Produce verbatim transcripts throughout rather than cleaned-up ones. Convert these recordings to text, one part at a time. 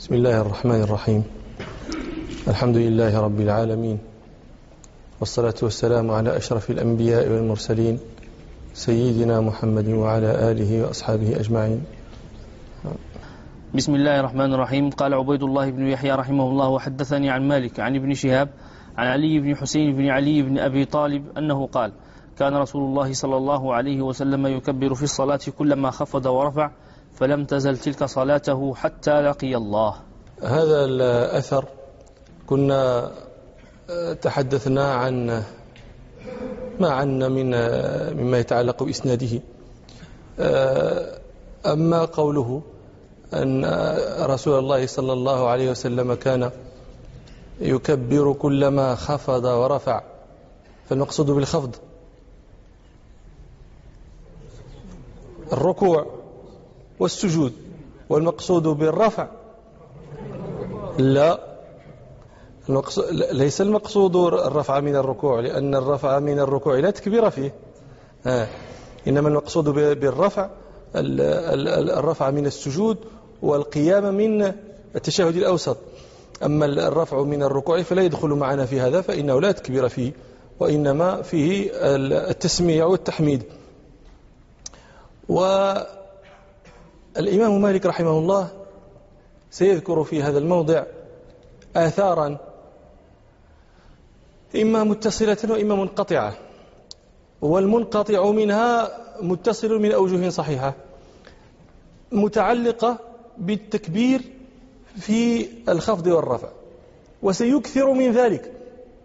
بسم الله الرحمن الرحيم. الحمد لله رب العالمين، والصلاة والسلام على أشرف الأنبياء والمرسلين سيدنا محمد وعلى آله وأصحابه أجمعين. بسم الله الرحمن الرحيم. قال عبيد الله بن يحيى رحمه الله: وحدثني عن مالك عن ابن شهاب عن علي بن حسين بن علي بن أبي طالب أنه قال: كان رسول الله صلى الله عليه وسلم يكبر في الصلاة كلما خفض ورفع، فلم تزل تلك صلاته حتى لقي الله. هذا الأثر كنا تحدثنا عن ما عنا من مما يتعلق بإسناده. أما قوله أن رسول الله صلى الله عليه وسلم كان يكبر كلما خفض ورفع، فالمقصود بالخفض الركوع والسجود، والمقصود بالرفع لا المقصود ليس المقصود الرفع من الركوع، لأن الرفع من الركوع لا تكبير فيه، آه. إنما المقصود بالرفع الرفع من السجود والقيام من التشهد الأوسط. أما الرفع من الركوع فلا يدخل معنا في هذا، فإنه لا تكبير فيه، وإنما فيه التسميع والتحميد. والإمام مالك رحمه الله سيذكر في هذا الموضع آثارا إما متصلة وإما منقطعة، والمنقطع منها متصل من أوجه صحيحة متعلقة بالتكبير في الخفض والرفع، وسيكثر من ذلك.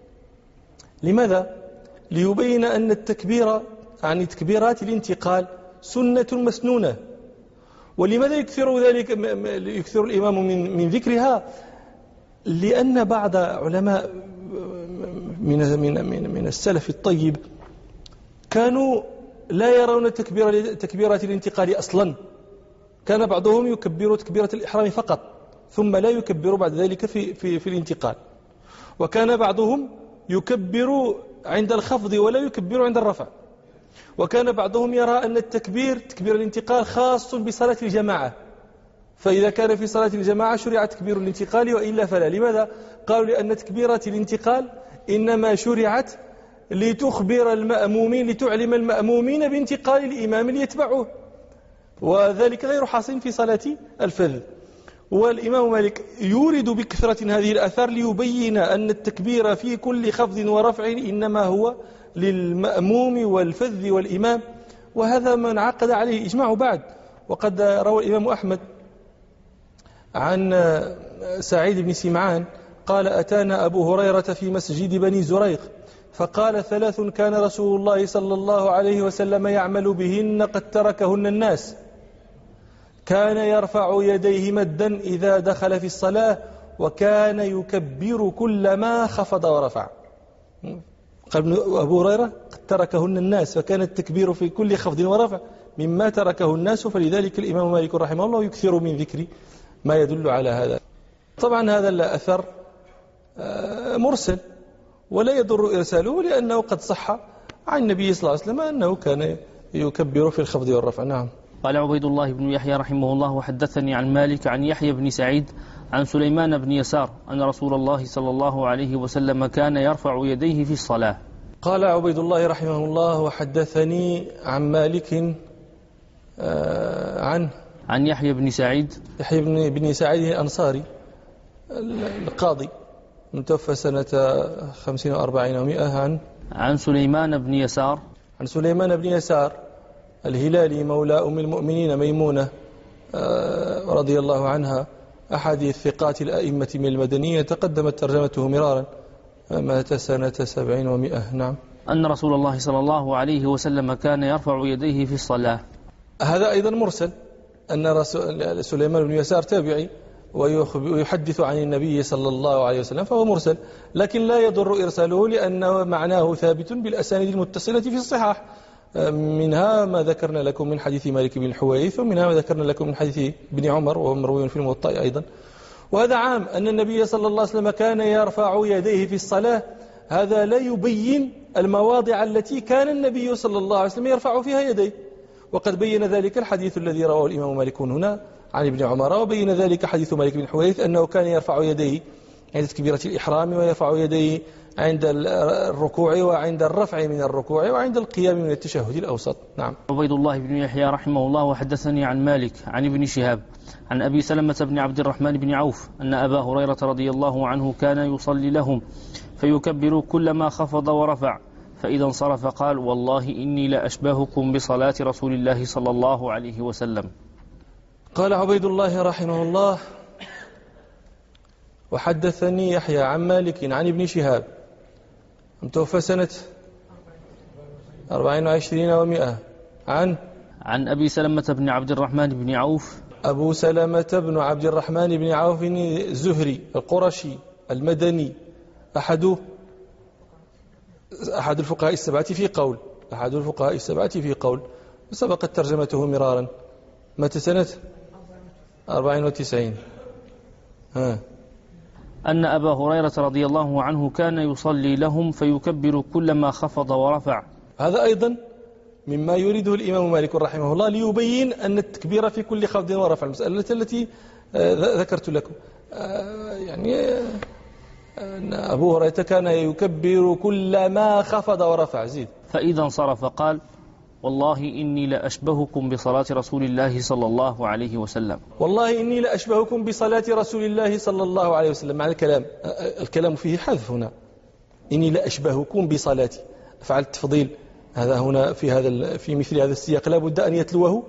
لماذا؟ ليبين أن التكبير عن تكبيرات الانتقال سنة مسنونة. ولماذا يكثر ذلك يكثر الإمام من من ذكرها؟ لأن بعض علماء من من من من السلف الطيب كانوا لا يرون تكبير تكبيرات الانتقال أصلا. كان بعضهم يكبر تكبيرة الإحرام فقط، ثم لا يكبر بعد ذلك في في في الانتقال. وكان بعضهم يكبر عند الخفض ولا يكبر عند الرفع. وكان بعضهم يرى أن التكبير تكبير الانتقال خاص بصلاة الجماعة، فإذا كان في صلاة الجماعة شرع تكبير الانتقال، وإلا فلا. لماذا؟ قالوا لأن تكبيرة الانتقال إنما شرعت لتخبر المأمومين، لتعلم المأمومين بانتقال الإمام ليتبعوه، وذلك غير حاصل في صلاة الفذ. والإمام مالك يورد بكثرة هذه الآثار ليبين أن التكبير في كل خفض ورفع إنما هو للمأموم والفذ والإمام، وهذا ما انعقد عليه إجماع بعد. وقد روى الإمام أحمد عن سعيد بن سمعان قال: أتانا أبو هريرة في مسجد بني زريق فقال: ثلاث كان رسول الله صلى الله عليه وسلم يعمل بهن قد تركهن الناس: كان يرفع يديه مدا إذا دخل في الصلاة، وكان يكبر كلما خفض ورفع. قال أبو هريرة قد تركهن الناس، فكان التكبير في كل خفض ورفع مما تركه الناس، فلذلك الإمام مالك رحمه الله يكثر من ذكر ما يدل على هذا. طبعا هذا الأثر مرسل ولا يضر إرساله، لأنه قد صح عن النبي صلى الله عليه وسلم أنه كان يكبر في الخفض والرفع. نعم. قال عبيد الله بن يحيى رحمه الله: وحدثني عن مالك عن يحيى بن سعيد عن سليمان بن يسار أن رسول الله صلى الله عليه وسلم كان يرفع يديه في الصلاة. قال عبيد الله رحمه الله: وحدثني عن مالك آه عن عن يحيى بن سعيد يحيى بن بن سعيد الأنصاري القاضي متوفى سنة خمسين وأربعين ومئة عن عن سليمان بن يسار عن سليمان بن يسار الهلالي مولى أم المؤمنين ميمونة رضي الله عنها، أحد الثقات الأئمة من المدنية، تقدمت ترجمته مرارا، مات سنة سبعين ومئة. نعم. أن رسول الله صلى الله عليه وسلم كان يرفع يديه في الصلاة. هذا أيضا مرسل، أن رسول سليمان بن يسار تابعي ويحدث عن النبي صلى الله عليه وسلم، فهو مرسل، لكن لا يضر إرساله لأن معناه ثابت بالأسانيد المتصلة في الصحاح. منها ما ذكرنا لكم من حديث مالك بن الحويرث، ومنها ما ذكرنا لكم من حديث ابن عمر وهو مروي في الموطأ أيضا. وهذا عام أن النبي صلى الله عليه وسلم كان يرفع يديه في الصلاة. هذا لا يبين المواضع التي كان النبي صلى الله عليه وسلم يرفع فيها يديه، وقد بين ذلك الحديث الذي رواه الإمام مالك هنا عن ابن عمر. وبين ذلك حديث مالك بن حويرث أنه كان يرفع يديه عند تكبيرة الإحرام، ويرفع يديه عند الركوع وعند الرفع من الركوع وعند القيام من التشهد الأوسط. نعم. عبيد الله بن يحيى رحمه الله وحدثني عن مالك عن ابن شهاب عن أبي سلمة بن عبد الرحمن بن عوف أن أبا هريرة رضي الله عنه كان يصلي لهم فيكبر كلما خفض ورفع، فإذا انصرف قال: والله إني لأشبهكم بصلاة رسول الله صلى الله عليه وسلم. قال عبيد الله رحمه الله: وحدثني يحيى عن مالك عن ابن شهاب، متوفى سنة أربعين وعشرين ومئة، عن عن أبي سلمة بن عبد الرحمن بن عوف. أبو سلمة بن عبد الرحمن بن عوف الزهري القرشي المدني، أحد أحد الفقهاء السبعة في قول أحد الفقهاء السبعة في قول سبقت ترجمته مرارا. متى سنة أربعين وتسعين. ها. أن أبا هريرة رضي الله عنه كان يصلي لهم فيكبر كلما خفض ورفع. هذا أيضا مما يريده الإمام مالك رحمه الله ليبين أن التكبير في كل خفض ورفع، المسألة التي ذكرت لكم. يعني أن أبو هريرة كان يكبر كلما خفض ورفع. زيد. فإذا انصرف قال: والله إني لأشبهكم بصلاة رسول الله صلى الله عليه وسلم. والله إني لأشبهكم بصلاة رسول الله صلى الله عليه وسلم. مع الكلام الكلام فيه حذف هنا. إني لأشبهكم بصلاتي، أفعل التفضيل هذا هنا في هذا في مثل هذا السياق لا بد أن يتلوه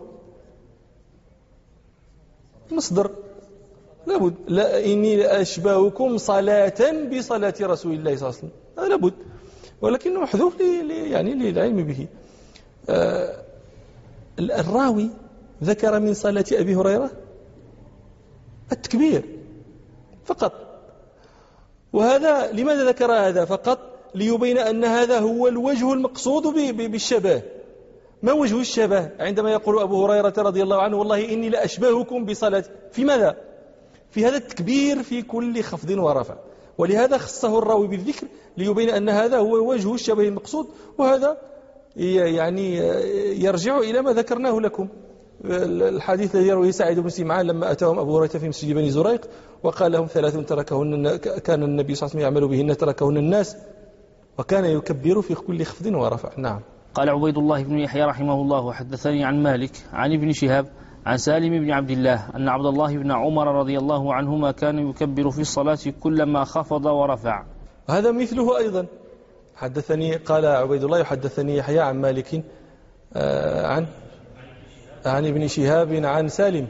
مصدر، لابد. لا إني لأشبهكم صلاة بصلاة رسول الله صلى الله عليه وسلم، هذا لابد، ولكنه محذوف لي يعني للعلم به. آه الراوي ذكر من صلاة أبي هريرة التكبير فقط، وهذا لماذا ذكر هذا فقط؟ ليبين أن هذا هو الوجه المقصود بالشبه. ما وجه الشبه عندما يقول أبو هريرة رضي الله عنه: والله إني لأشبهكم بصلاة، في ماذا؟ في هذا التكبير في كل خفض ورفع، ولهذا خصه الراوي بالذكر ليبين أن هذا هو وجه الشبه المقصود. وهذا يعني يرجع إلى ما ذكرناه لكم، الحديث الذي يرويه سعيد بن سمعان لما أتاهم أبو هريرة في مسجد بني زريق وقال لهم: ثلاث تركهن كان النبي صلى الله عليه وسلم يعمل بهن تركهن الناس، وكان يكبر في كل خفض ورفع. نعم. قال عبيد الله بن يحيى رحمه الله وحدثني عن مالك عن ابن شهاب عن سالم بن عبد الله أن عبد الله بن عمر رضي الله عنهما كان يكبر في الصلاة كلما خفض ورفع. هذا مثله أيضا. حدثني قال عبيد الله يحدثني يحيى عن مالك آه عن عن ابن شهاب عن سالم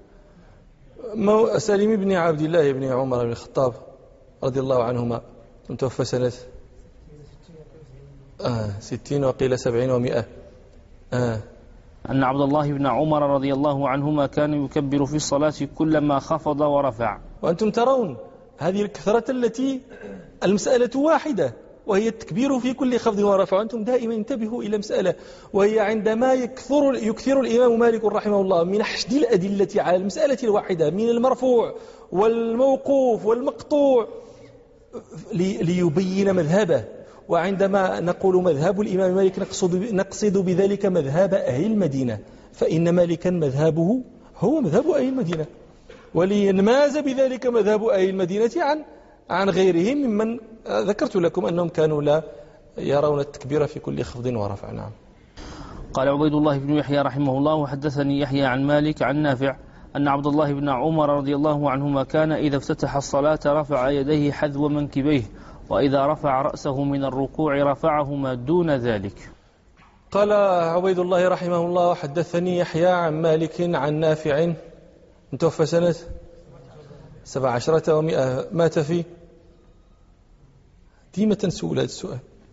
سالم بن عبد الله بن عمر بن الخطاب رضي الله عنهما، متوفى سنة آه ستين وقيل سبعين ومئة. آه أن عبد الله بن عمر رضي الله عنهما كان يكبر في الصلاة كلما خفض ورفع. وأنتم ترون هذه الكثرة التي المسألة واحدة، وهي التكبير في كل خفض ورفع. وأنتم دائما انتبهوا إلى مسألة، وهي عندما يكثر, يكثر الإمام مالك رحمه الله من حشد الأدلة على المسألة الواحدة من المرفوع والموقوف والمقطوع ليبين مذهبه. وعندما نقول مذهب الإمام مالك نقصد, نقصد بذلك مذهب أهل المدينة، فإن مالكا مذهبه هو مذهب أهل المدينة، ولينماز بذلك مذهب أهل المدينة عن عن غيرهم ممن ذكرت لكم أنهم كانوا لا يرون التكبير في كل خفض ورفع. نعم. قال عبيد الله بن يحيى رحمه الله وحدثني يحيى عن مالك عن نافع أن عبد الله بن عمر رضي الله عنهما كان إذا افتتح الصلاة رفع يديه حذو منكبيه، وإذا رفع رأسه من الركوع رفعهما دون ذلك. قال عبيد الله رحمه الله وحدثني يحيى عن مالك عن نافع، متوفى سنة سبع عشرة ومئة، مات في ديما تنسوا هذا السؤال.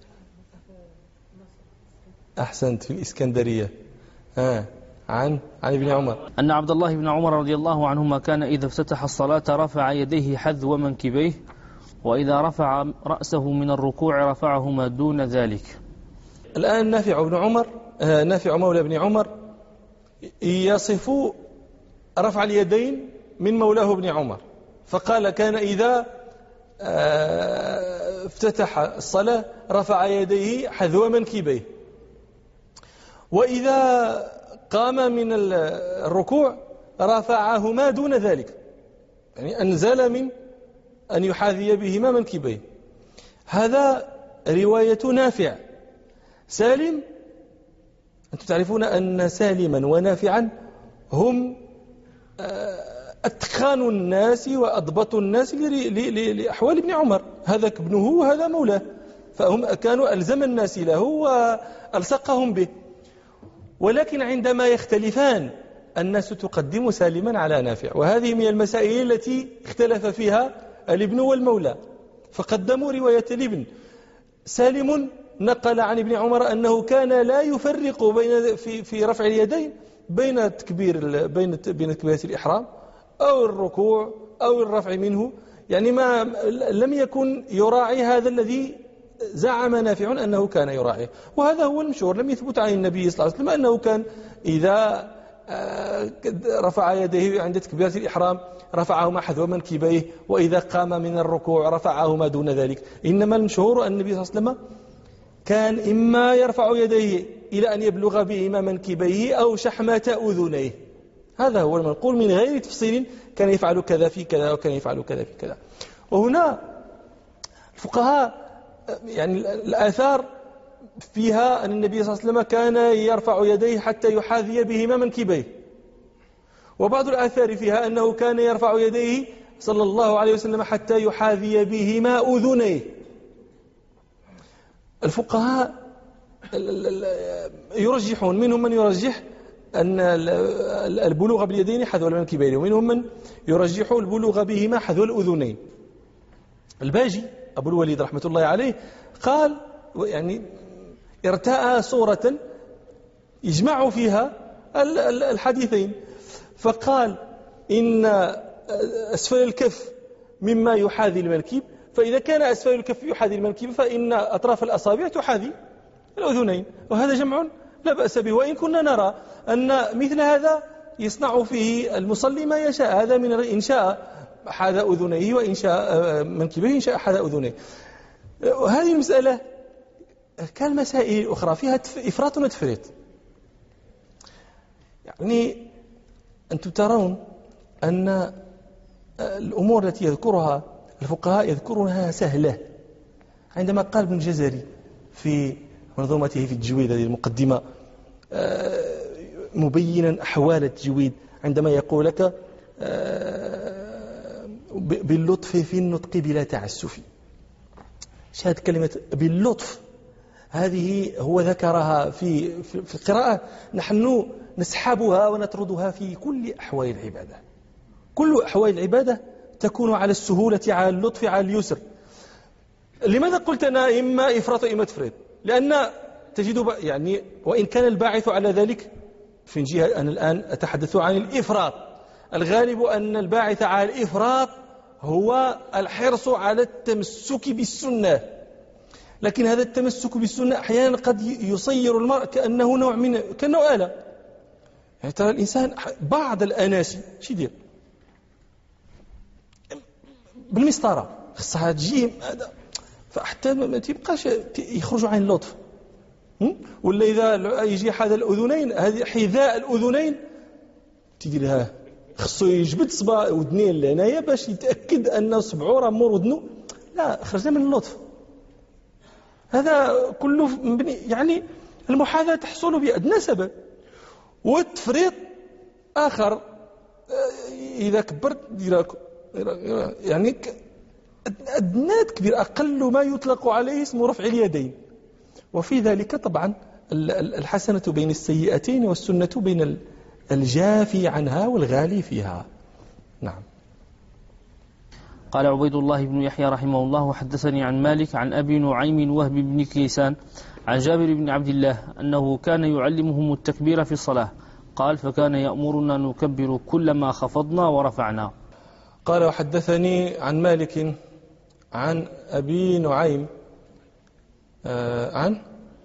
أحسنت، في الإسكندرية. ها عن عن ابن عمر أن عبد الله بن عمر رضي الله عنهما كان إذا افتتح الصلاة رفع يديه حذو منكبيه، وإذا رفع رأسه من الركوع رفعهما دون ذلك. الآن نافع بن عمر نافع مولى ابن عمر يصف رفع اليدين من مولاه ابن عمر، فقال: كان إذا افتتح الصلاة رفع يديه حذو منكبيه، وإذا قام من الركوع رفعهما دون ذلك، يعني أنزل من أن يحاذي بهما منكبيه. هذا رواية نافع. سالم، أنتم تعرفون أن سالما ونافعا هم أتقان الناس وأضبط الناس لأحوال ابن عمر، هذا ابنه وهذا مولاه، فهم كانوا ألزم الناس له وألصقهم به. ولكن عندما يختلفان الناس تقدم سالما على نافع، وهذه من المسائل التي اختلف فيها الابن والمولى، فقدموا رواية الابن. سالم نقل عن ابن عمر أنه كان لا يفرق بين في في رفع اليدين بين تكبير بين بين تكبيرة الإحرام أو الركوع أو الرفع منه، يعني ما لم يكن يراعي هذا الذي زعم نافع أنه كان يراعيه، وهذا هو المشهور. لم يثبت عن النبي صلى الله عليه وسلم أنه كان إذا رفع يديه عند تكبيرة الإحرام رفعهما حذو منكبيه، وإذا قام من الركوع رفعهما دون ذلك. إنما المشهور أن النبي صلى الله عليه وسلم كان إما يرفع يديه إلى أن يبلغ بهما منكبيه أو شحمة أذنيه، هذا هو المنقول من غير تفصيل، كان يفعل كذا في كذا وكان يفعل كذا في كذا. وهنا الفقهاء يعني الآثار فيها أن النبي صلى الله عليه وسلم كان يرفع يديه حتى يحاذي بهما منكبيه، وبعض الآثار فيها أنه كان يرفع يديه صلى الله عليه وسلم حتى يحاذي بهما أذنيه. الفقهاء يرجحون، منهم من يرجح أن البلوغ باليدين حذو المنكبين، ومنهم من يرجح البلوغ بهما حذو الأذنين. الباجي أبو الوليد رحمة الله عليه قال يعني ارتأى صورة يجمع فيها الحديثين، فقال إن أسفل الكف مما يحاذي المنكب، فإذا كان أسفل الكف يحاذي المنكب فإن أطراف الأصابع تحاذي الأذنين، وهذا جمع لا بأس به. وإن كنا نرى أن مثل هذا يصنع فيه المصلي ما يشاء، هذا من إن شاء حاذى أذنيه وإن شاء منكبيه إن شاء حاذى أذنيه. وهذه المسألة كالمسائل الأخرى فيها إفراط وتفريط. يعني أنتم ترون أن الأمور التي يذكرها الفقهاء يذكرونها سهلة. عندما قال ابن الجزري في منظومته في التجويد، هذه المقدمة مبينا أحوال التجويد، عندما يقول لك باللطف في النطق بلا تعسف، شاهد كلمة باللطف هذه هو ذكرها في في القراءة، نحن نسحبها ونطردها في كل أحوال العبادة. كل أحوال العبادة تكون على السهولة، على اللطف، على اليسر. لماذا قلت أنا إما إفراط إما تفريط؟ لأن تجد يعني وإن كان الباعث على ذلك في جهة، أنا الآن أتحدث عن الإفراط، الغالب أن الباعث على الإفراط هو الحرص على التمسك بالسنة، لكن هذا التمسك بالسنة أحيانا قد يصير المرء كأنه نوع من كأنه آلة. يعني ترى الإنسان بعض الأناشي شو يدير بالمسطرة خصها تجي هذا، فحتى ما تبقاش يخرجوا عن اللطف. ولا إذا يجي هذا الأذنين، هذه حذاء الأذنين تديرها خصو يجبد صبا ودنين لهنايا باش يتأكد أن صبعو راه مور ودنو، لا خرجنا من اللطف. هذا كله يعني المحاذاة تحصل بأدنى سبب، والتفريط آخر. إذا كبرت يعني أدنى تكبير أقل ما يطلق عليه اسمه رفع اليدين، وفي ذلك طبعا الحسنة بين السيئتين والسنة بين الجافي عنها والغالي فيها. نعم. قال عبيد الله بن يحيى رحمه الله: حدثني عن مالك عن أبي نعيم وهب بن كيسان عن جابر بن عبد الله أنه كان يعلمهم التكبير في الصلاة، قال: فكان يأمرنا نكبر كلما خفضنا ورفعنا. قال: وحدثني عن مالك عن أبي نعيم آه عن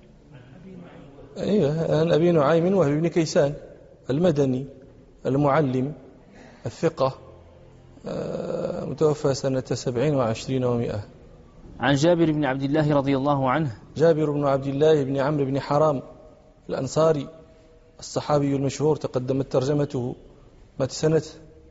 أيوة عن أبي نعيم وهب بن كيسان المدني المعلم الثقة، آه متوفى سنة سبعين وعشرين ومئة. عن جابر بن عبد الله رضي الله عنه. جابر بن عبد الله بن عمرو بن حرام الأنصاري الصحابي المشهور تقدمت ترجمته مات سنة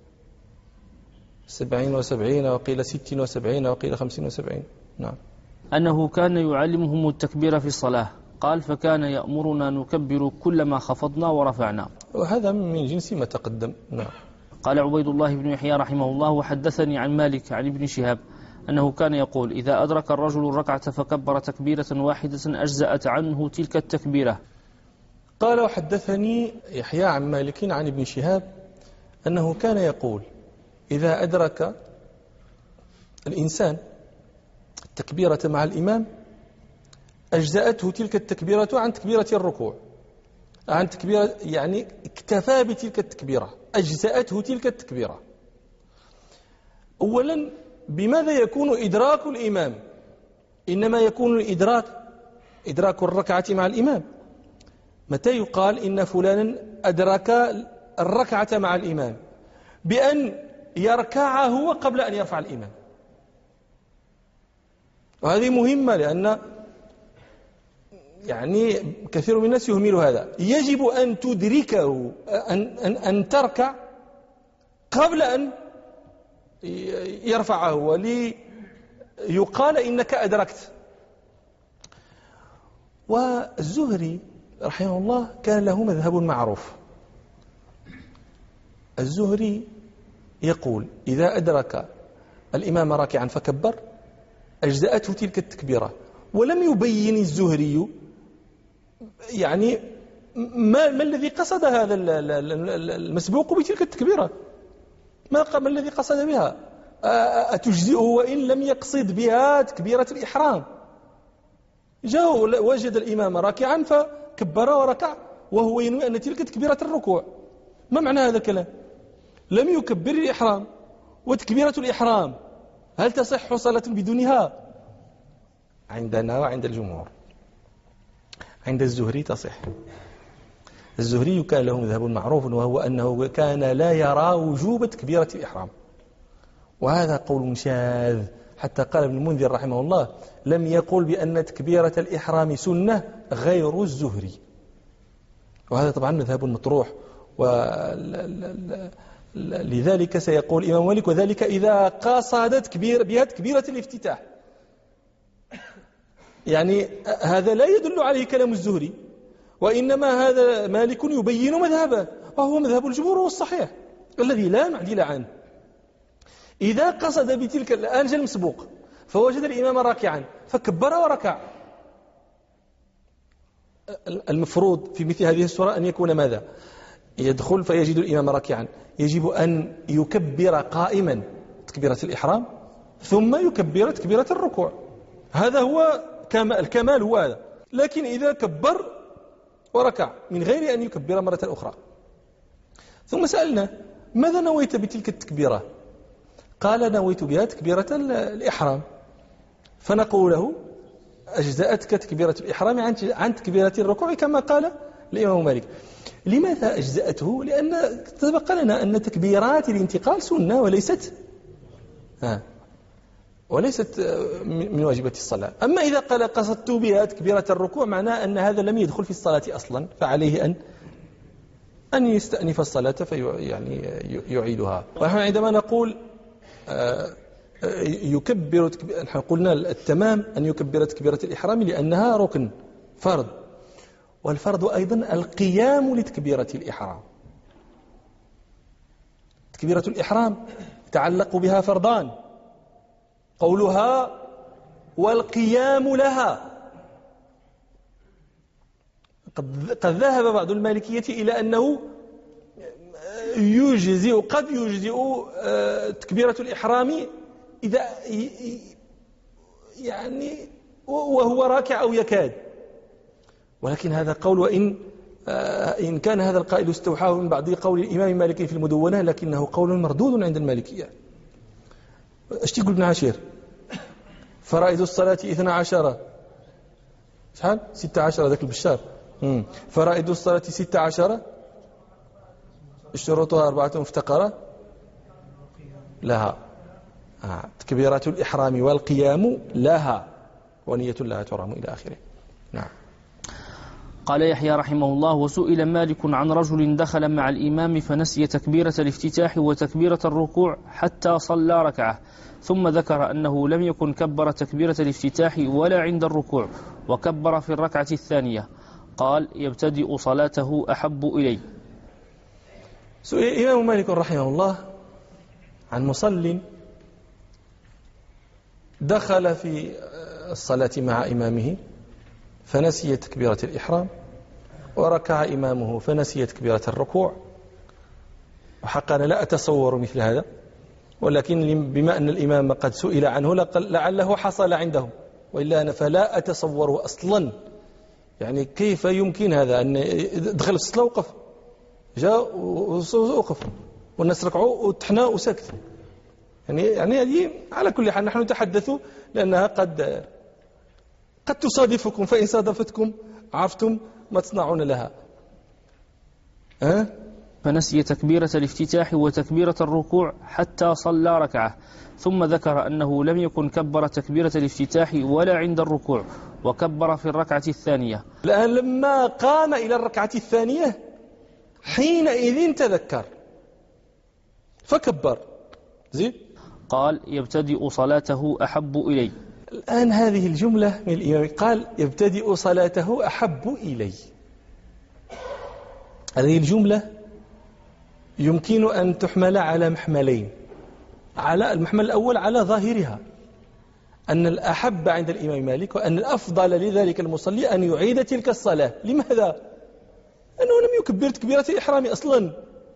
سبعين وسبعين وقيل ستين وسبعين وقيل خمسين وسبعين. نعم. أنه كان يعلمهم التكبير في الصلاة، قال فكان يأمرنا نكبر كلما خفضنا ورفعنا، وهذا من جنس ما تقدم. نعم. قال عبيد الله بن يحيى رحمه الله وحدثني عن مالك عن ابن شهاب أنه كان يقول إذا أدرك الرجل الركعة فكبر تكبيرة واحدة أجزأت عنه تلك التكبيرة. قال وحدثني يحيى عن مالك عن ابن شهاب أنه كان يقول إذا أدرك الإنسان التكبيرة مع الإمام أجزأته تلك التكبيرة عن تكبيرة الركوع، عن تكبيرة يعني اكتفى بتلك التكبيرة، أجزأته تلك التكبيرة. أولا بماذا يكون إدراك الإمام؟ إنما يكون الإدراك إدراك الركعة مع الإمام متى يقال إن فلانا أدرك الركعة مع الإمام؟ بأن يركع هو قبل أن يرفع الإمام. وهذه مهمة لأن يعني كثير من الناس يهمل هذا. يجب أن تدركه أن, أن, أن تركع قبل أن يرفعه وليقال إنك أدركت. والزهري رحمه الله كان له مذهب معروف. الزهري يقول إذا أدرك الإمام راكعا فكبر أجزأته تلك التكبيرة، ولم يبين الزهري يعني ما, ما الذي قصد هذا المسبوق بتلك التكبيرة، ما, ما الذي قصد بها، أتجزئه وإن لم يقصد بها تكبيرة الإحرام. جاء وجد الإمام راكعا فكبر وركع وهو ينوي أن تلك تكبيرة الركوع. ما معنى هذا الكلام؟ لم يكبر الإحرام، وتكبيرة الإحرام هل تصح صلاة بدونها؟ عندنا وعند الجمهور. عند الزهري تصح. الزهري كان له مذهب معروف وهو أنه كان لا يرى وجوب تكبيرة الإحرام، وهذا قول شاذ. حتى قال ابن المنذر رحمه الله لم يقل بأن تكبيرة الإحرام سنة غير الزهري، وهذا طبعا مذهب مطروح. ولذلك سيقول الإمام مالك وذلك إذا قصدت كبير بها تكبيرة الافتتاح. يعني هذا لا يدل عليه كلام الزهري، وإنما هذا مالك يبين مذهبه، وهو مذهب الجمهور والصحيح الذي لا معدل عنه. إذا قصد بتلك الآن جاء المسبوق فوجد الإمام راكعا فكبر وركع، المفروض في مثل هذه السورة أن يكون ماذا؟ يدخل فيجد الإمام راكعا، يجب أن يكبر قائما تكبيرة الإحرام ثم يكبر تكبيرة الركوع. هذا هو الكمال هو هذا. لكن إذا كبر وركع من غير أن يكبر مرة أخرى، ثم سألنا ماذا نويت بتلك التكبيرة؟ قال نويت بها تكبيرة الإحرام. فنقول له أجزأتك تكبيرة الإحرام عن تكبيرة الركوع كما قال الإمام مالك. لماذا أجزأته؟ لأن سبق لنا أن تكبيرات الانتقال سنة وليست ها وليست من واجبات الصلاة. أما إذا قال قصدت بها تكبيرة الركوع معناه أن هذا لم يدخل في الصلاة أصلا، فعليه أن أن يستأنف الصلاة في يعني يعيدها. ونحن عندما نقول يكبر، نحن قلنا التمام أن يكبر تكبيرة الإحرام لأنها ركن فرض، والفرض أيضا القيام لتكبيرة الإحرام. تكبيرة الإحرام يتعلق بها فرضان، قولها والقيام لها. قد ذهب بعض المالكية إلى أنه يجزئ قد يجزئ تكبيرة الإحرام إذا يعني وهو راكع أو يكاد، ولكن هذا قول، وإن إن كان هذا القائل استوحاه من بعض قول الإمام مالك في المدونة، لكنه قول مردود عند المالكية. ايش تقول ابن عاشر؟ فرائض الصلاة اثنا عشر شحال؟ ستة عشر ذاك البشار. مم. فرائض الصلاة ستة عشر، شروطها أربعة مفتقرة لها، آه. تكبيرات الإحرام والقيام لها ونية لها ترام إلى آخره. نعم. قال يحيى رحمه الله: وسئل مالك عن رجل دخل مع الإمام فنسي تكبيرة الافتتاح وتكبيرة الركوع حتى صلى ركعة، ثم ذكر أنه لم يكن كبر تكبيرة الافتتاح ولا عند الركوع، وكبر في الركعة الثانية. قال: يبتدئ صلاته أحب إلي. سئل الإمام مالك رحمه الله عن مصل دخل في الصلاة مع إمامه فنسي تكبيرة الإحرام، وركع إمامه فنسي تكبيرة الركوع. وحقا أنا لا أتصور مثل هذا، ولكن بما أن الإمام قد سئل عنه لعله حصل عنده، وإلا أنا فلا أتصوره أصلا. يعني كيف يمكن هذا أن دخل في الصلاة وقف، جاء وقف والناس ركعوا وتحنا وسكت. يعني يعني هذه على كل حال نحن نتحدث لأنها قد قد تصادفكم، فإن صادفتكم عرفتم ما تصنعون لها. أه؟ فنسي تكبيرة الافتتاح وتكبيرة الركوع حتى صلى ركعة، ثم ذكر أنه لم يكن كبر تكبيرة الافتتاح ولا عند الركوع، وكبر في الركعة الثانية. الآن لما قام إلى الركعة الثانية حينئذ تذكر فكبر. زين. قال: يبتدئ صلاته أحب إلي. الآن هذه الجملة من الإمام، قال: يبتدئ صلاته أحب إلي. هذه الجملة يمكن أن تحمل على محملين. على المحمل الأول على ظاهرها أن الأحب عند الإمام مالك وأن الأفضل لذلك المصلي أن يعيد تلك الصلاة. لماذا؟ أنه لم يكبر تكبيرة الإحرام أصلا.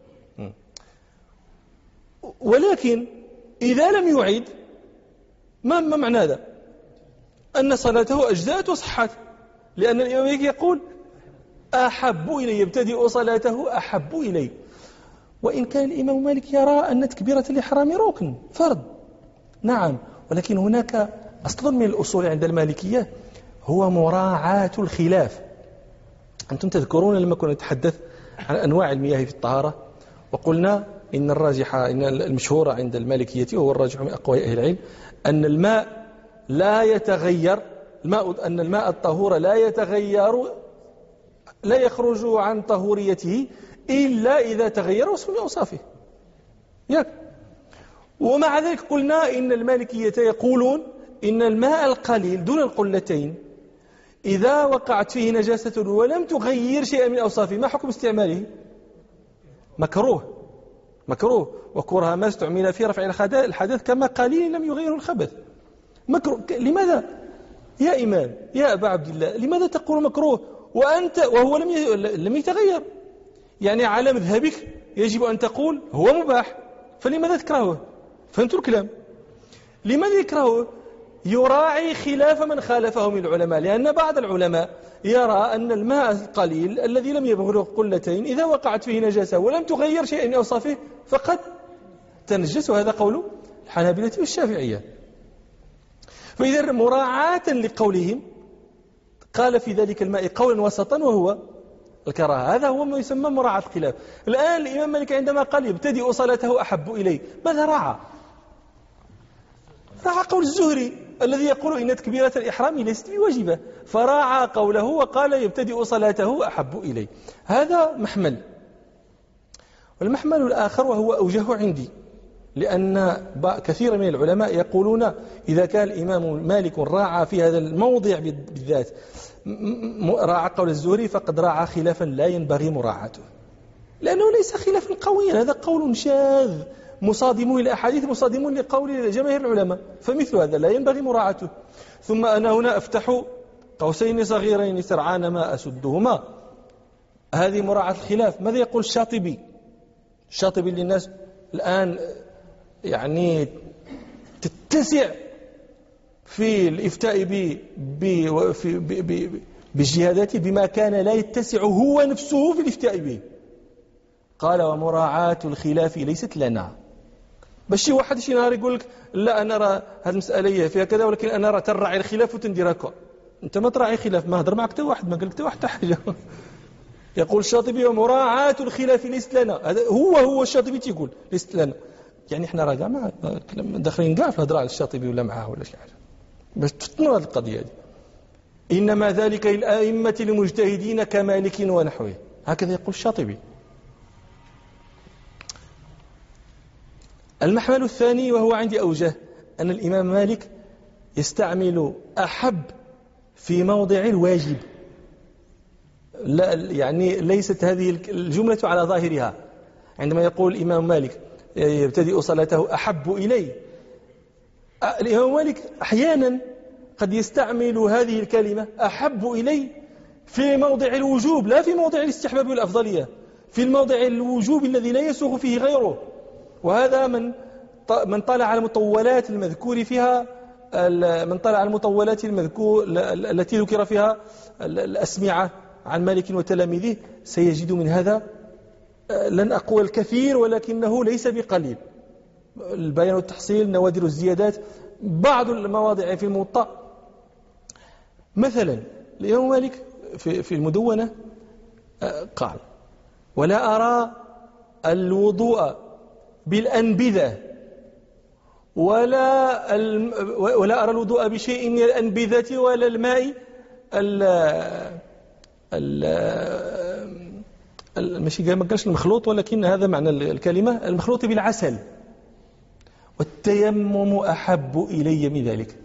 ولكن إذا لم يعيد ما ما معنى هذا؟ أن صلاته أجزأت وصحت، لأن الإمام مالك يقول أحب إلي، يبتدئ صلاته أحب إلي. وإن كان الإمام مالك يرى أن تكبيرة الإحرام ركن فرض، نعم، ولكن هناك أصل من الأصول عند المالكية هو مراعاة الخلاف. أنتم تذكرون لما كنا نتحدث عن أنواع المياه في الطهارة وقلنا إن الراجح إن المشهور عند المالكية وهو الراجح من أقوال أهل العلم أن الماء لا يتغير، الماء أن الماء الطهور لا يتغير، لا يخرج عن طهوريته إلا إذا تغير وصف من أوصافه. ياك. ومع ذلك قلنا إن المالكية يقولون إن الماء القليل دون القلتين إذا وقعت فيه نجاسة ولم تغير شيئا من أوصافه ما حكم استعماله؟ مكروه. مكروه. وكره ما استعمل في رفع الحدث كما قليل لم يغير الخبث. مكروه. لماذا يا إمام يا أبا عبد الله لماذا تقول مكروه وأنت وهو لم لم يتغير؟ يعني على مذهبك يجب أن تقول هو مباح، فلماذا تكرهه؟ فهمتوا الكلام؟ لماذا يكرهه؟ يراعي خلاف من خالفه من العلماء، لأن بعض العلماء يرى أن الماء القليل الذي لم يبلغ قلتين إذا وقعت فيه نجاسة ولم تغير شيئا من أوصافه فقد تنجس، وهذا قول الحنابلة والشافعية. فإذا مراعاة لقولهم قال في ذلك الماء قولا وسطا وهو الكراهة. هذا هو ما يسمى مراعاة الخلاف. الآن الإمام مالك عندما قال يبتدئ صلاته أحب إليه ماذا راعى؟ راعى قول الزهري الذي يقول إن تكبيرة الإحرام ليست بواجبة، فراعى قوله وقال يبتدئ صلاته أحب إليه. هذا محمل. والمحمل الآخر وهو أوجه عندي، لأن كثير من العلماء يقولون إذا كان الإمام مالك راعى في هذا الموضع بالذات راعى قول الزهري فقد راعى خلافا لا ينبغي مراعاته، لأنه ليس خلافا قويا، هذا قول شاذ مصادم للأحاديث مصادم لقول جماهير العلماء، فمثل هذا لا ينبغي مراعاته. ثم أنا هنا أفتح قوسين صغيرين سرعان ما أسدهما. هذه مراعاة الخلاف. ماذا يقول الشاطبي؟ الشاطبي للناس الآن يعني تتسع في الإفتاء بالجهادات بما كان لا يتسع هو نفسه في الإفتاء به. قال ومراعاة الخلاف ليست لنا. باش شي واحد شي نهار يقول لك لا أنا أرى هذه المسألة فيها كذا ولكن أنا أرى ترعي الخلاف وتندير هكا. أنت ما تراعي خلاف، ما هضر معك حتى واحد، ما قال لك حتى واحد حاجة. يقول الشاطبي ومراعاة الخلاف ليست لنا. هذا هو هو الشاطبي تيقول ليست لنا. يعني احنا راه كاع ما داخلين كاع في الهضره على الشاطبي ولا معاه ولا شي حاجه باش تفطنوا هذه القضيه هذه. إنما ذلك للأئمة المجتهدين كمالك ونحوه. هكذا يقول الشاطبي. المحمل الثاني وهو عندي أوجه أن الإمام مالك يستعمل أحب في موضع الواجب. لا يعني ليست هذه الجملة على ظاهرها. عندما يقول الإمام مالك يبتدئ صلاته أحب إلي، الإمام مالك أحيانا قد يستعمل هذه الكلمة أحب إلي في موضع الوجوب، لا في موضع الاستحباب والأفضلية، في الموضع الوجوب الذي لا يسوغ فيه غيره. وهذا من من طالع على المطولات المذكور فيها من طالع على المطولات المذكور التي ذكر فيها الأسمعة عن مالك وتلاميذه سيجد من هذا لن أقول الكثير ولكنه ليس بقليل. البيان والتحصيل، نوادر الزيادات، بعض المواضع في الموطأ. مثلا الإمام مالك في في المدونة قال: ولا أرى الوضوء بالأنبذة ولا ولا أرى الوضوء بشيء من الأنبذة ولا الماء ال ال ماشي ما قالش المخلوط، ولكن هذا معنى الكلمة، المخلوط بالعسل، والتيمم أحب إلي من ذلك.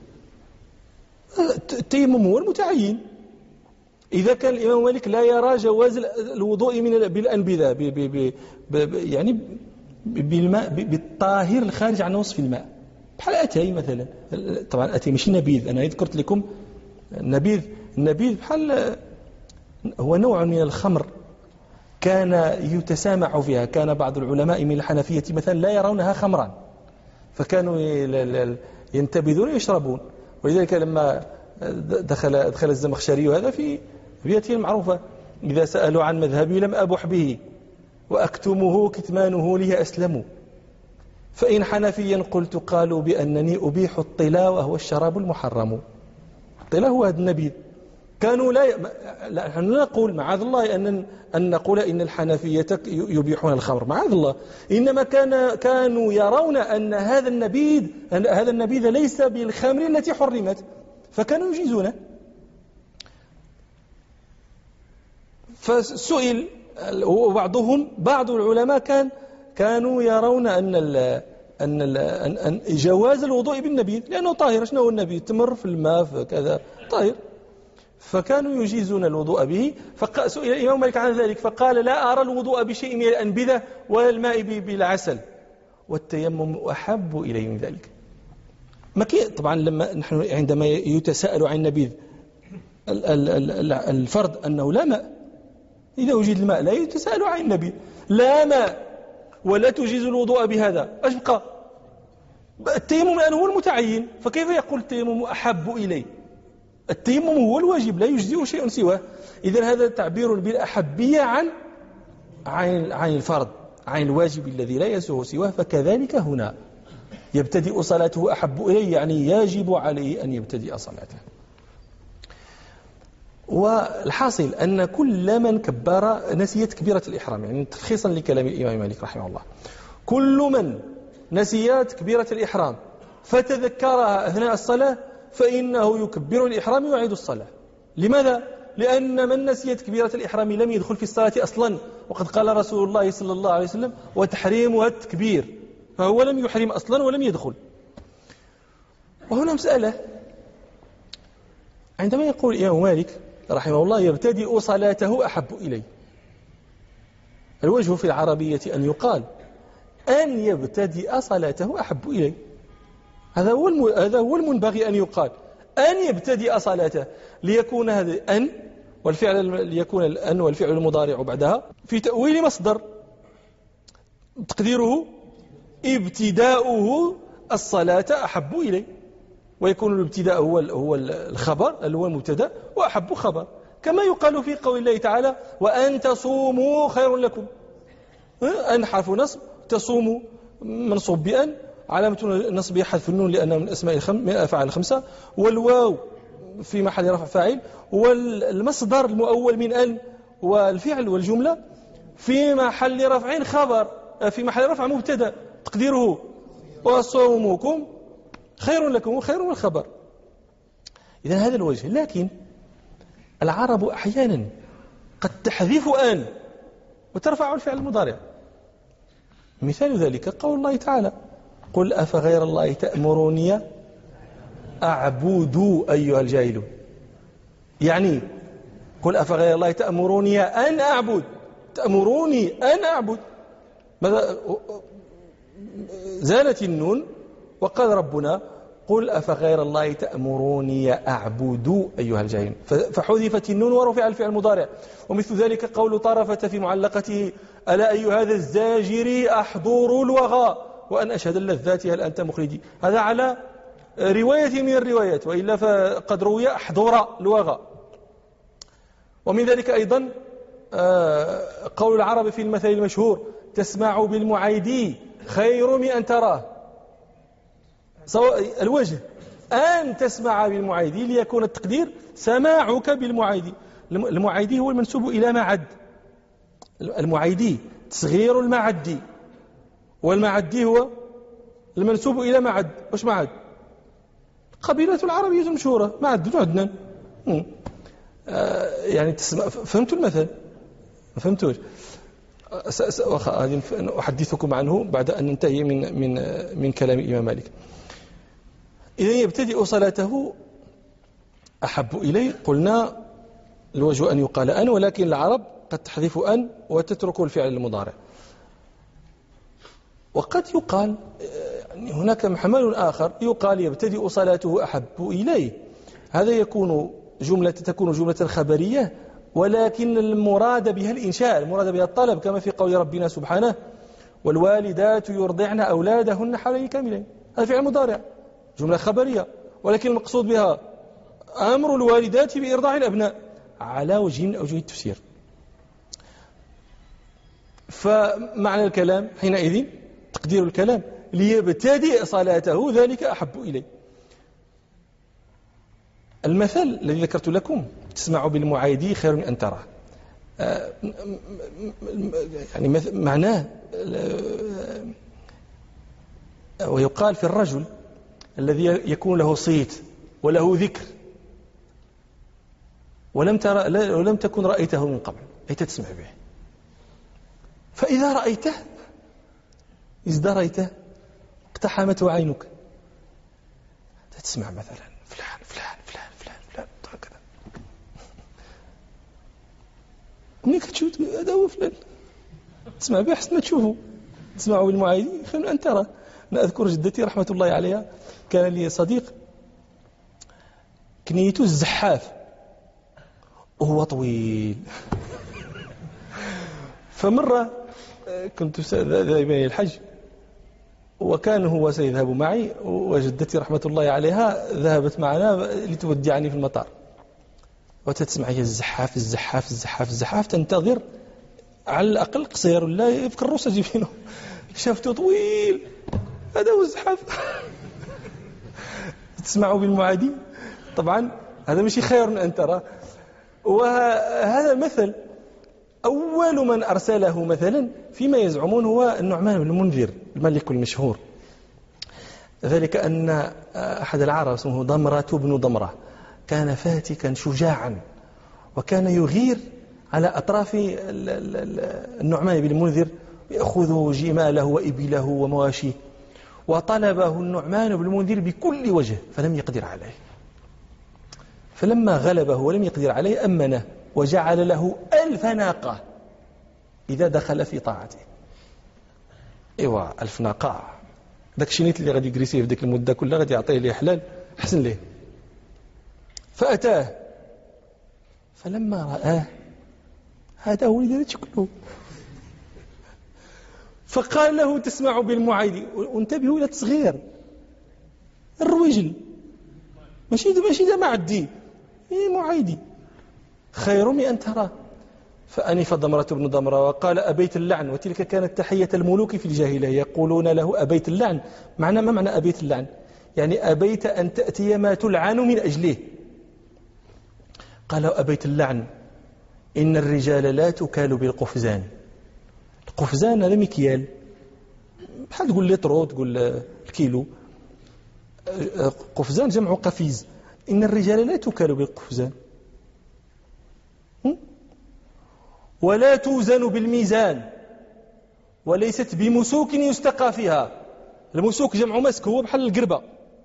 التيمم هو المتعين. إذا كان الإمام مالك لا يرى جواز الوضوء من بالأنبذة ب ب ب يعني بالماء بالطاهر الخارج عن وصف الماء، بحال أتاي مثلا. طبعا أتاي ماشي نبيذ، أنا ذكرت لكم النبيذ. النبيذ بحال هو نوع من الخمر كان يتسامع فيها. كان بعض العلماء من الحنفية مثلا لا يرونها خمرا، فكانوا ينتبذون ويشربون. ولذلك لما دخل دخل الزمخشري هذا في بيته المعروفة: إذا سألوا عن مذهبي لم أبح به وأكتمه كتمانه لي أسلم، فإن حنفيا قلت قالوا بأنني أبيح الطلا وهو الشراب المحرم. الطلا هو هذا النبيذ. كانوا لا لا نحن لا نقول معاذ الله أن أن نقول إن الحنفية يبيحون الخمر، معاذ الله. إنما كان كانوا يرون أن هذا النبيذ أن هذا النبيذ ليس بالخمر التي حرمت، فكانوا يجيزونه. فسئل وبعضهم بعض العلماء كان كانوا يرون أن ال أن ال أن جواز الوضوء بالنبيذ لأنه طاهر. شنو هو النبيذ؟ تمر في الماء فكذا طاهر، فكانوا يجيزون الوضوء به. فسئل الإمام مالك عن ذلك فقال: لا أرى الوضوء بشيء من الأنبذة ولا الماء بالعسل، والتيمم أحب إلي من ذلك. ما كي طبعا لما نحن عندما يتساءل عن النبيذ الفرض أنه لا ماء، إذا وجد الماء لا يتساءل عن النبيذ. لا ماء ولا تجيز الوضوء بهذا، ايش بقى؟ التيمم الآن هو المتعين، فكيف يقول التيمم أحب إلي؟ التيمم هو الواجب لا يجزئ شيء سواه. إذن هذا تعبير بالأحبية عن عن عن الفرض، عن الواجب الذي لا يسوه سواه. فكذلك هنا يبتدئ صلاته أحب إليه، يعني يجب عليه أن يبتدئ صلاته. والحاصل أن كل من كبر نسيت كبيرة الإحرام، يعني تلخيصا لكلام الإمام مالك رحمه الله: كل من نسيت كبيرة الإحرام فتذكرها أثناء الصلاة فإنه يكبر الإحرام ويعيد الصلاة. لماذا؟ لأن من نسيت كبيرة الإحرام لم يدخل في الصلاة أصلا، وقد قال رسول الله صلى الله عليه وسلم: وتحريمها التكبير، فهو لم يحرم أصلا ولم يدخل. وهنا مسألة: عندما يقول الإمام مالك رحمه الله يبتدئ صلاته أحب إلي، الوجه في العربية أن يقال أن يبتدئ صلاته أحب إلي. هذا هو الم... هذا هو المنبغي أن يقال، أن يبتدئ صلاته، ليكون هذا أن والفعل ليكون الأن والفعل المضارع بعدها في تأويل مصدر تقديره ابتداؤه الصلاة أحب إلي، ويكون الابتداء هو هو الخبر اللي هو المبتدا، وأحب خبر، كما يقال في قول الله تعالى: وأن تصوموا خير لكم. أن حرف نصب، تصوموا منصوب بأن، علامة النصب حذف النون لأنه من أسماء الخم... من الأفعال الخمسة، والواو في محل رفع فاعل، والمصدر المؤول من أن والفعل والجملة في محل رفع خبر، في محل رفع مبتدا تقديره وصومكم خير لكم، وخير من الخبر. إذن هذا الوجه. لكن العرب أحيانا قد تحذف أن وترفع الفعل المضارع. مثال ذلك قول الله تعالى: قل أفغير الله تأمروني أعبد أيها الجاهلون. يعني قل أفغير الله تأمروني أن أعبد، تأمروني أن أعبد، ماذا؟ زالت النون وقال ربنا: قل أفغير الله تأمروني أعبد أيها الجاهلون، فحذفت النون ورفع الفعل المضارع. ومثل ذلك قول طرفة في معلقته: ألا أي هذا الزاجر أحضر الوغى وأن أشهد اللذات هل أنت مخلدي. هذا على رواية من الروايات، وإلا فقد روي أحضر الوغى. ومن ذلك أيضا قول العرب في المثل المشهور: تسمع بالمعيدي خير من أن تراه. الوجه أن تسمع بالمعيدي ليكون التقدير سماعك بالمعيدي. المعيدي هو المنسوب إلى معد، المعيدي تصغير المعدي، والمعدي هو المنسوب إلى معد. وش معد؟ قبيلة العربية المشهورة، معد عدنان. آه يعني تسمع. فهمتوا المثل؟ ما فهمتوش؟ أحدثكم عنه بعد أن ننتهي من من من كلام الإمام مالك. إذا يبتدئ صلاته أحب إلي، قلنا الوجه أن يقال أن، ولكن العرب قد تحذف أن وتترك الفعل المضارع. وقد يقال يعني هناك محمل آخر، يقال يبتدئ صلاته أحب إلي، هذا يكون جملة تكون جملة خبرية، ولكن المراد بها الإنشاء، المراد بها الطلب، كما في قول ربنا سبحانه: والوالدات يرضعن أولادهن حولين كاملين. هذا فعل مضارع، جملة خبرية، ولكن المقصود بها أمر الوالدات بإرضاع الأبناء على وجه من أوجه التفسير. فمعنى الكلام حينئذ، تقدير الكلام: ليبتدئ صلاته ذلك أحب إلي. المثل الذي ذكرت لكم: تسمع بالمعايدي خير من أن تراه، يعني معناه ويقال في الرجل الذي يكون له صيت وله ذكر ولم ترى ولم تكن رأيته من قبل، أي تسمع به، فإذا رأيته ازدريته اقتحمته عينك، تسمع مثلا فلان فلان فلان فلان فلان هكذا، منك تشوف هذا هو فلان، تسمع به حسن ما تشوفه. تسمعه بالمعايدي خير من أن ترى. أنا أذكر جدتي رحمة الله عليها، كان لي صديق كنيته الزحاف وهو طويل. فمرة كنت ذاهبا إلى الحج، وكان هو سيذهب معي، وجدتي رحمة الله عليها ذهبت معنا لتودعني في المطار، وتسمع هي الزحاف الزحاف الزحاف الزحاف، تنتظر على الأقل قصير لا يفكر الروسة جيبينه، شافته طويل، هذا هو الزحاف. تسمعوا بالمعادي، طبعا هذا مش خير من أن ترى. وهذا مثل أول من أرسله مثلا فيما يزعمون هو النعمان بن المنذر الملك المشهور، ذلك أن أحد العرب اسمه ضمرة بن ضمرة كان فاتكا شجاعا، وكان يغير على أطراف النعمان بن المنذر، يأخذ جماله وإبله ومواشيه، وطلبه النعمان بن المنذر بكل وجه فلم يقدر عليه. فلما غلبه ولم يقدر عليه أمنه وجعل له ألف ناقة إذا دخل في طاعته. إيوا ألف ناقة، داك شنيت اللي غادي يجريسيه في ديك المدة كلها غادي يعطيه ليه حلال حسن ليه. فأتاه، فلما رآه هذا هو اللي دارت كله، فقال له: تسمع بالمعايدي. وانتبهوا إلى تصغير الروجل، ماشي ماشي ده معدي، إيه معايدي خير من أن ترى. فأنف ضمرة بن ضمرة وقال: أبيت اللعن. وتلك كانت تحية الملوك في الجاهلية، يقولون له أبيت اللعن. معنى ما معنى أبيت اللعن؟ يعني أبيت أن تأتي ما تلعن من أجله. قال: أبيت اللعن إن الرجال لا تكال بالقفزان. القفزان هذا مكيال، بحال تقول لترو، تقول الكيلو. قفزان جمع قفيز. إن الرجال لا تكال بالقفزان. ولا توزن بالميزان وليست بمسوك يستقى فيها. المسوك جمع مسك، هو بحال القربة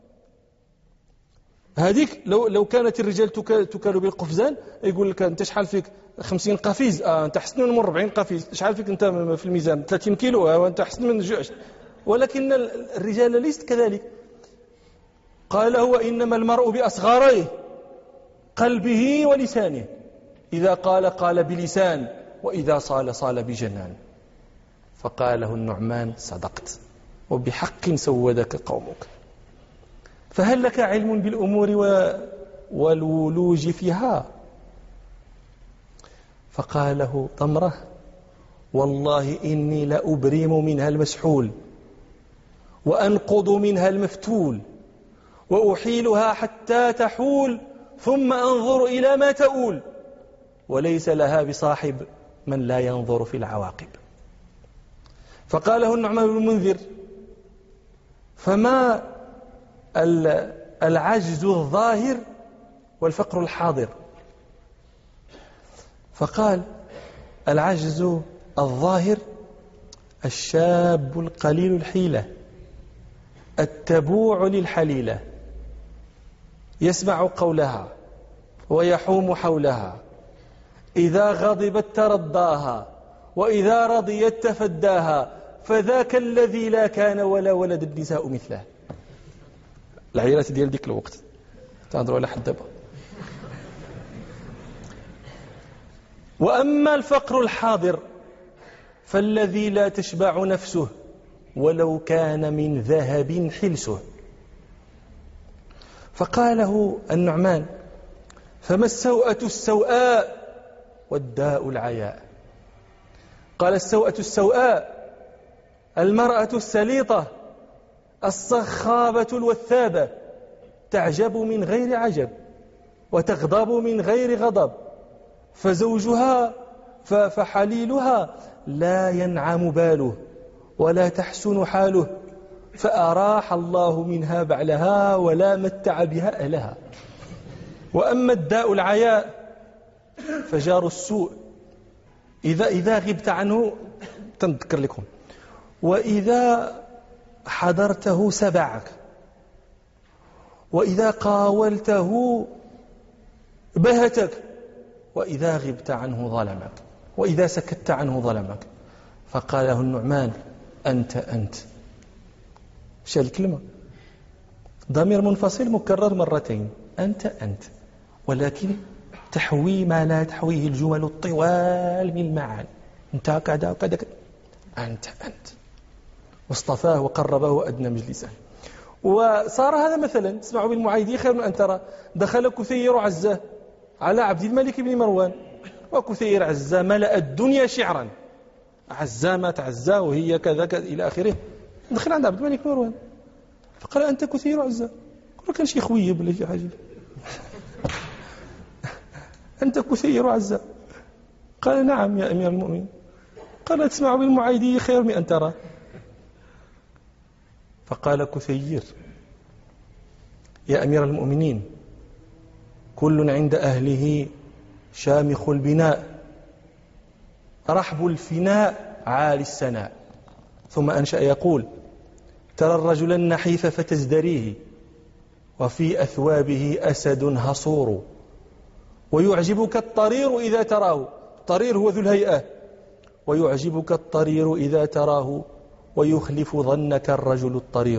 هذيك. لو لو كانت الرجال تكال بالقفزان يقول لك انت شحال فيك خمسين قفيز، اه انت حسن من أربعين قفيز. شحال فيك انت في الميزان؟ ثلاثين كيلو، اه وانت حسن من جوع. ولكن الرجال ليست كذلك. قال هو إنما المرء بأصغريه قلبه ولسانه، إذا قال قال بلسان، وإذا صال صال بجنان. فقاله النعمان صدقت وبحق سودك قومك. فهل لك علم بالأمور والولوج فيها؟ فقاله ضمرة والله إني لأبرم منها المسحول وأنقض منها المفتول وأحيلها حتى تحول ثم أنظر إلى ما تؤول وليس لها بصاحب من لا ينظر في العواقب. فقاله النعمان بن المنذر فما العجز الظاهر والفقر الحاضر؟ فقال العجز الظاهر الشاب القليل الحيلة التبوع للحليلة، يسمع قولها ويحوم حولها، إذا غضبت ترضاها وإذا رضيت تفداها، فذاك الذي لا كان ولا ولد النساء مثله. العيالات ديال ديك الوقت تهضروا على حد دابا. وأما الفقر الحاضر فالذي لا تشبع نفسه ولو كان من ذهب حلسه. فقاله النعمان فما السوءة السوءاء والداء العياء؟ قال السوءة السوءاء المرأة السليطة الصخابة الوثابة، تعجب من غير عجب وتغضب من غير غضب، فزوجها فحليلها لا ينعم باله ولا تحسن حاله، فأراح الله منها بعلها ولا متع بها أهلها. وأما الداء العياء فجار السوء إذا إذا غبت عنه تنذكر لكم، وإذا حضرته سبعك، وإذا قاولته بهتك، وإذا غبت عنه ظلمك، وإذا سكت عنه ظلمك. فقاله النعمان أنت أنت. شو الكلمة؟ ضمير منفصل مكرر مرتين، أنت أنت، ولكن تحوي ما لا تحويه الجمل الطوال من المعاني. أنت كذا وكذا، أنت أنت، واصطفاه وقربه وأدنى مجلسه. وصار هذا مثلا تسمعوا بالمعايدي خير من أن ترى دخل كثير عزة على عبد الملك بن مروان، وكثير عزة ملأ الدنيا شعرا، عزة ما تعزى وهي كذا كذا إلى آخره. دخل عند عبد الملك بن مروان فقال أنت كثير عزة، قال كان شي خويب ولا شي حاجة، أنت كثير عزة. قال نعم يا أمير المؤمنين. قال تسمع بالمعايدي خير من أن ترى. فقال كثير يا أمير المؤمنين كل عند أهله شامخ البناء رحب الفناء عالي السناء. ثم أنشأ يقول ترى الرجل النحيف فتزدريه وفي أثوابه أسد هصور، ويعجبك الطرير إذا تراه، الطرير هو ذو الهيئة، ويعجبك الطرير إذا تراه ويخلف ظنك الرجل الطرير.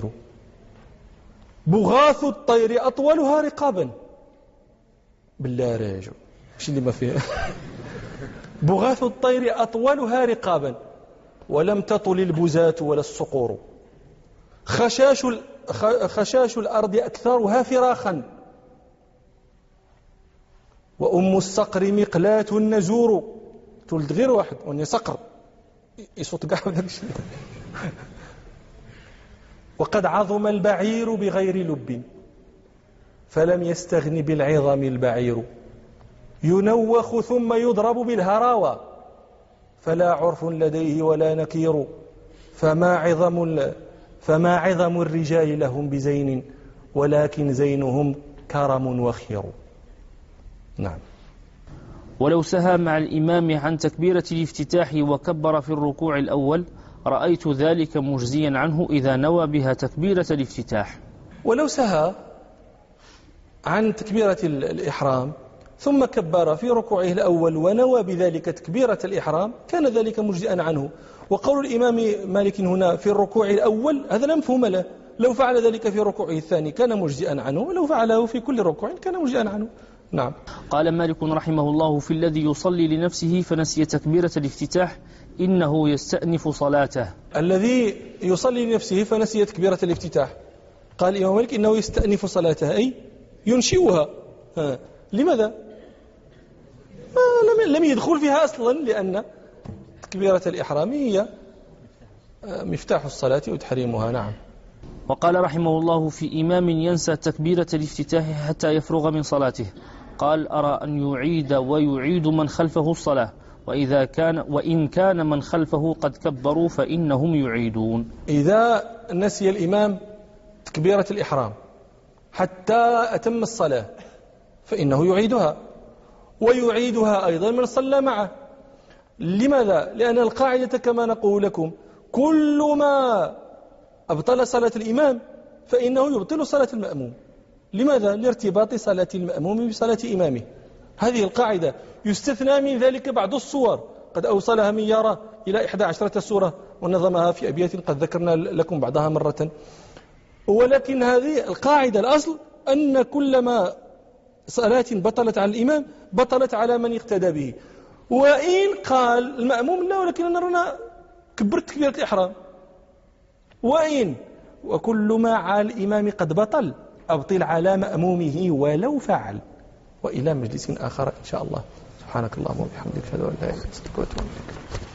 بغاث الطير أطولها رقابا، بالله راجع مش اللي ما فيه. بغاث الطير أطولها رقابا ولم تطل البزاة ولا الصقور. خشاش, خشاش الأرض أكثرها فراخا، وأم الصقر مقلاة النزور. تولد غير واحد واني صقر يصوت قاع ذاك الشيء. وقد عظم البعير بغير لب فلم يستغن بالعظم البعير. ينوخ ثم يضرب بالهراوى فلا عرف لديه ولا نكير. فما عظم فما عظم الرجال لهم بزين ولكن زينهم كرم وخير. نعم. ولو سهى مع الإمام عن تكبيرة الافتتاح وكبر في الركوع الأول رأيت ذلك مجزيا عنه إذا نوى بها تكبيرة الافتتاح. ولو سهى عن تكبيرة الإحرام ثم كبر في ركوعه الأول ونوى بذلك تكبيرة الإحرام كان ذلك مجزئا عنه. وقول الإمام مالك هنا في الركوع الأول هذا لا مفهوم له، لو فعل ذلك في ركوعه الثاني كان مجزئا عنه، ولو فعله في كل ركوع كان مجزئا عنه. نعم. قال مالك رحمه الله في الذي يصلي لنفسه فنسي تكبيرة الافتتاح إنه يستأنف صلاته. الذي يصلي لنفسه فنسي تكبيرة الافتتاح قال الإمام مالك إنه يستأنف صلاته أي ينشئها. ها. لماذا؟ لم يدخل فيها أصلا، لأن تكبيرة الإحرام هي مفتاح الصلاة وتحريمها. نعم. وقال رحمه الله في إمام ينسى تكبيرة الافتتاح حتى يفرغ من صلاته قال أرى أن يعيد ويعيد من خلفه الصلاة، وإذا كان وإن كان من خلفه قد كبروا فإنهم يعيدون. إذا نسي الإمام تكبيرة الإحرام حتى أتم الصلاة فإنه يعيدها، ويعيدها أيضا من صلى معه. لماذا؟ لأن القاعدة كما نقول لكم كل ما أبطل صلاة الإمام فإنه يبطل صلاة المأموم. لماذا؟ لارتباط صلاة المأموم بصلاة إمامه. هذه القاعدة. يستثنى من ذلك بعض الصور قد أوصلها ميارة إلى إحدى عشرة سورة ونظمها في أبيات قد ذكرنا لكم بعضها مرة، ولكن هذه القاعدة الأصل أن كلما صلاة بطلت على الإمام بطلت على من اقتدى به. وإن قال المأموم لا ولكن نرانا كبرت تكبيرة الإحرام، وإن وكل ما على الإمام قد بطل أبطل على مأمومه ولو فعل. وإلى مجلس آخر إن شاء الله. سبحانك اللهم وبحمدك أشهد أن لا إله إلا أنت أستغفرك وأتوب إليك.